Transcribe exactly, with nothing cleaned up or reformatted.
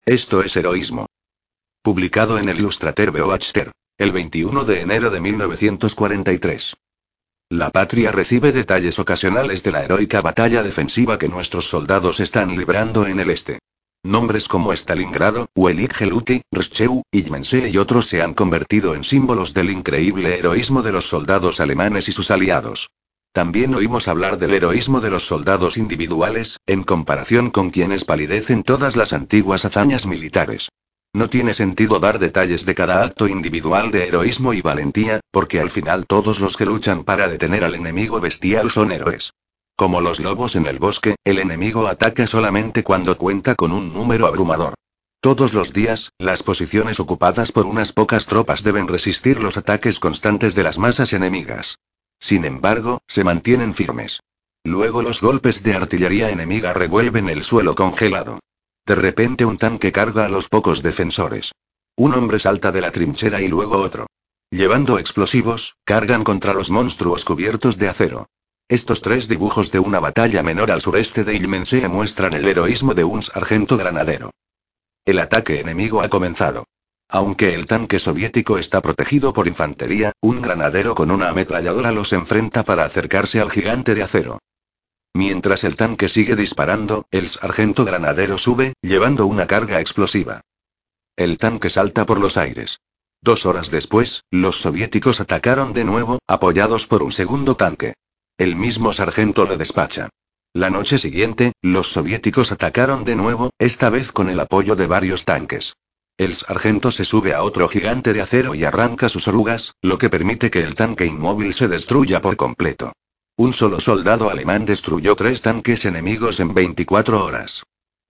Esto es heroísmo. Publicado en el Illustrated Beobachter, el veintiuno de enero de mil novecientos cuarenta y tres. La patria recibe detalles ocasionales de la heroica batalla defensiva que nuestros soldados están librando en el este. Nombres como Stalingrado, Wellige Luki, Rscheu, Ilmense y otros se han convertido en símbolos del increíble heroísmo de los soldados alemanes y sus aliados. También oímos hablar del heroísmo de los soldados individuales, en comparación con quienes palidecen todas las antiguas hazañas militares. No tiene sentido dar detalles de cada acto individual de heroísmo y valentía, porque al final todos los que luchan para detener al enemigo bestial son héroes. Como los lobos en el bosque, el enemigo ataca solamente cuando cuenta con un número abrumador. Todos los días, las posiciones ocupadas por unas pocas tropas deben resistir los ataques constantes de las masas enemigas. Sin embargo, se mantienen firmes. Luego los golpes de artillería enemiga revuelven el suelo congelado. De repente un tanque carga a los pocos defensores. Un hombre salta de la trinchera y luego otro. Llevando explosivos, cargan contra los monstruos cubiertos de acero. Estos tres dibujos de una batalla menor al sureste de Ilmense muestran el heroísmo de un sargento granadero. El ataque enemigo ha comenzado. Aunque el tanque soviético está protegido por infantería, un granadero con una ametralladora los enfrenta para acercarse al gigante de acero. Mientras el tanque sigue disparando, el sargento granadero sube, llevando una carga explosiva. El tanque salta por los aires. Dos horas después, los soviéticos atacaron de nuevo, apoyados por un segundo tanque. El mismo sargento lo despacha. La noche siguiente, los soviéticos atacaron de nuevo, esta vez con el apoyo de varios tanques. El sargento se sube a otro gigante de acero y arranca sus orugas, lo que permite que el tanque inmóvil se destruya por completo. Un solo soldado alemán destruyó tres tanques enemigos en veinticuatro horas.